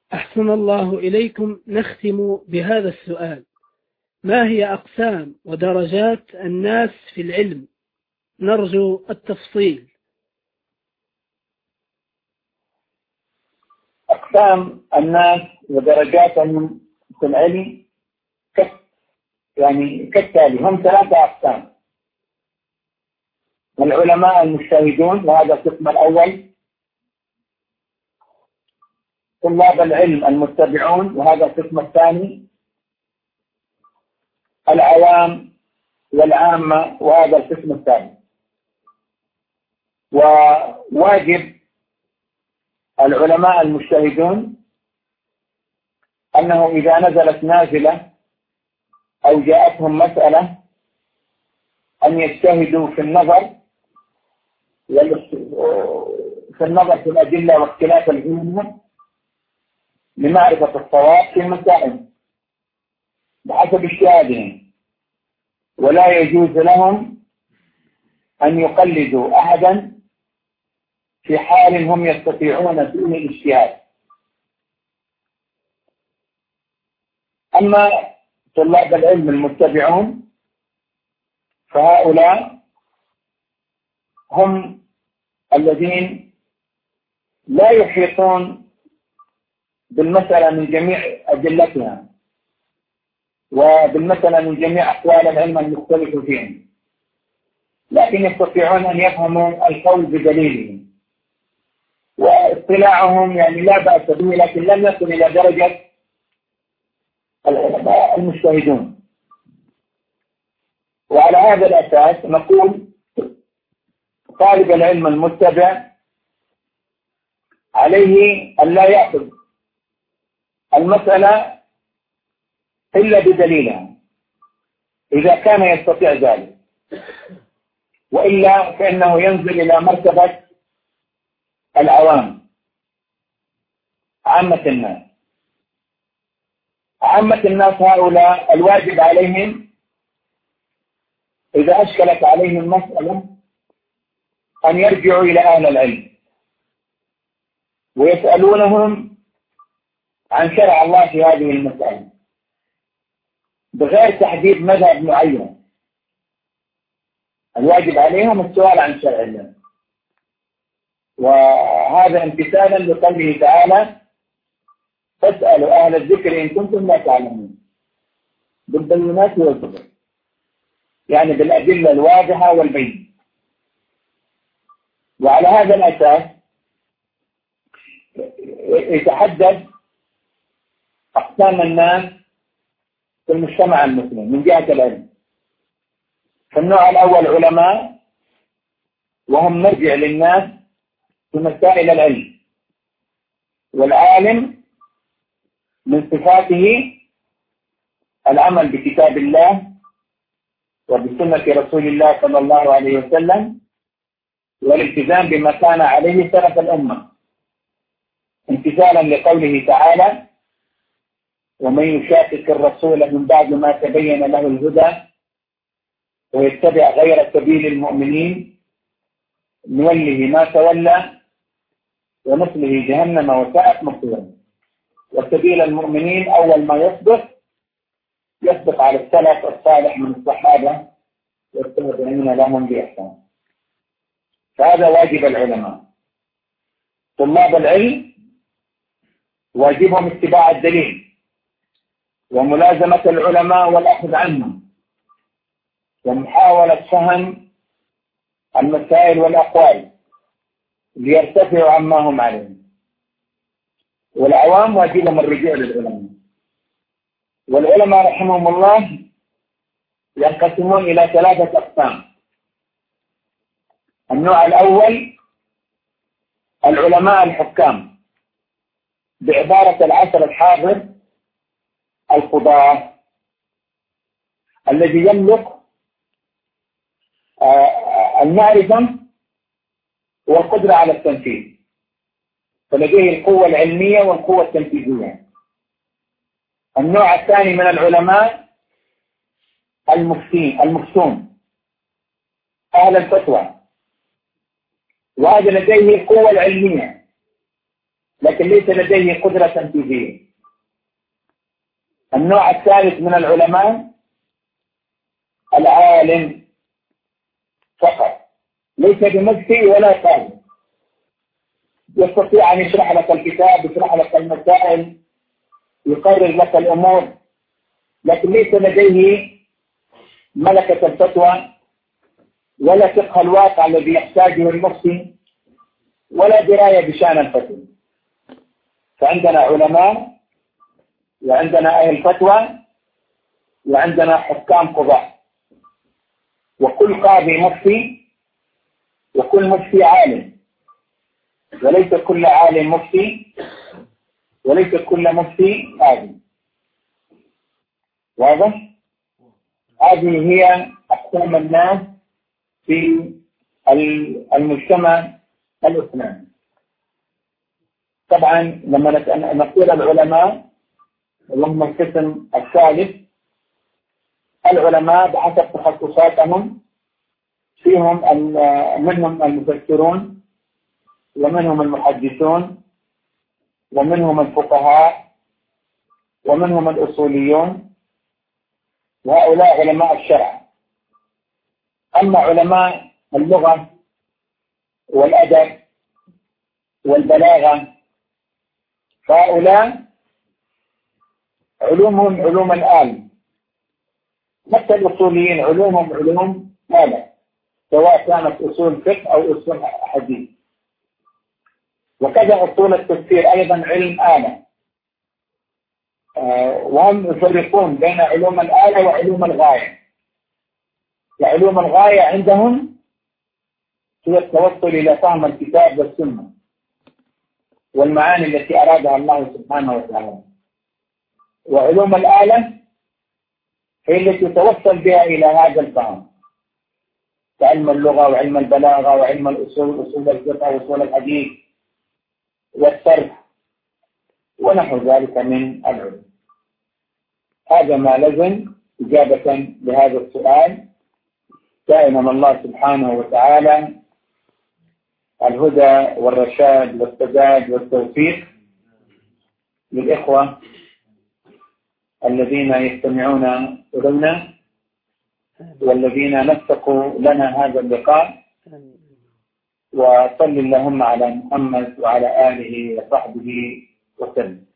أحسن الله إليكم. نختم بهذا السؤال: ما هي أقسام ودرجات الناس في العلم؟ نرجو التفصيل. أقسام الناس ودرجاتهم في العلم كالتالي: هم 3 أقسام: العلماء المجتهدون وهذا القسم الأول، طلاب العلم المتبعون وهذا القسم الثاني، العوام والعامة وهذا القسم الثاني. وواجب العلماء المجتهدون أنه إذا نزلت نازلة أو جاءتهم مسألة أن يجتهدوا في النظر في الأدلة واختلاف العلم لمعرفة الصواب في المسائل بحسب اجتهادهم، ولا يجوز لهم أن يقلدوا أحدا في حال هم يستطيعون فيه الاجتهاد. أما طلاب العلم المتبعون فهؤلاء هم الذين لا يحيطون بالمسألة من جميع أدلتها وبالمسألة من جميع أقوال العلم المختلف فيهم، لكن يستطيعون أن يفهموا القول بدليله، واطلاعهم لا بأس به، لكن لم يصل إلى درجة العلماء المجتهدون. وعلى هذا الأساس نقول طالب العلم المتبع عليه أن لا يأخذ المسألة إلا بدليلها إذا كان يستطيع ذلك، وإلا فإنه ينزل إلى مرتبة العوام، عامة الناس. عامة الناس هؤلاء الواجب عليهم إذا أشكلت عليهم مسألة أن يرجعوا إلى أهل العلم ويسألونهم عن شرع الله في هذه المسألة بغير تحديد مذهب معين. الواجب عليهم السؤال عن شرع الله، وهذا امتثالا لقوله تعالى: فاسألوا أهل الذكر إن كنتم لا تعلمون، بالبينات والزبر، يعني بالأدلة الواضحة والبين. وعلى هذا الأساس يتحدد أقسام الناس في المجتمع المسلم من جهة العلم. فالنوع الأول علماء، وهم مرجع للناس في مسائل العلم، والعالم من صفاته العمل بكتاب الله وبسنة رسول الله صلى الله عليه وسلم، والالتزام بما كان عليه سلف الأمة، امتثالا لقوله تعالى: ومن يشاقق الرسول من بعد ما تبين له الهدى ويتبع غير سبيل المؤمنين نوله ما تولى ونصله جهنم وساءت مصيرا. وسبيل المؤمنين أول ما يسبق على السلف الصالح من الصحابة والتابعين لهم بإحسان. فهذا واجب العلماء. طلاب العلم واجبهم اتباع الدليل وملازمة العلماء والأخذ عنهم ومحاولة فهم المسائل والأقوال ليرتفعوا عما هم عليه. والعوام واجبهم الرجوع للعلماء. والعلماء رحمهم الله ينقسمون إلى 3 أقسام. النوع الأول العلماء الحكام، بعبارة العصر الحاضر القضاة، الذي يملك المعرفة والقدرة على التنفيذ، فلديه القوة العلمية والقوة التنفيذية. النوع الثاني من العلماء المفتون، أهل الفتوى، وهذا لديه القوة العلمية لكن ليس لديه قدرة تنفيذية. النوع الثالث من العلماء العالم فقط، ليس بمفتي ولا قاضي، يستطيع أن يشرح لك الكتاب، يشرح لك المسائل، يقرر لك الأمور، لكن ليس لديه ملكة الفتوى ولا فقه الواقع الذي يحتاجه المفتي ولا دراية بشأن الفتوى. فعندنا علماء وعندنا أهل فتوى وعندنا حكام قضاء، وكل قاضي مفتي وكل مفتي عالم، وليس كل عالم مفتي وليس كل مفتي قاضي. واضح؟ هذه هي أقسام الناس في المجتمع الإسلامي. طبعا لما نقول العلماء وهم القسم الثالث، العلماء بحسب تخصصاتهم فيهم منهم المفسرون ومنهم المحدثون ومنهم الفقهاء ومنهم الأصوليون، وهؤلاء علماء الشرع. أما علماء اللغة والأدب والبلاغة فهؤلاء علومهم علوم الآلة، مثل الأصوليين علومهم علوم آلة، سواء كانت أصول فقه أو أصول حديث. وكذا أصول التفسير أيضا علم آلة، وهم يفرقون بين علوم الآلة وعلوم الغاية. علوم الغاية عندهم هي التوصل إلى فهم الكتاب والسنة والمعاني التي أرادها الله سبحانه وتعالى، وعلوم الآلة هي التي توصل بها إلى هذا الفهم، كعلم اللغة وعلم البلاغة وعلم الأصول، أصول الفقه وأصول الحديث والصرف ونحو ذلك من العلوم. هذا ما لزم إجابة لهذا السؤال. دائما الله سبحانه وتعالى الهدى والرشاد والسداد والتوفيق للإخوة الذين يستمعون إلينا والذين نسقوا لنا هذا اللقاء، وصل اللهم على محمد وعلى آله وصحبه وسلم.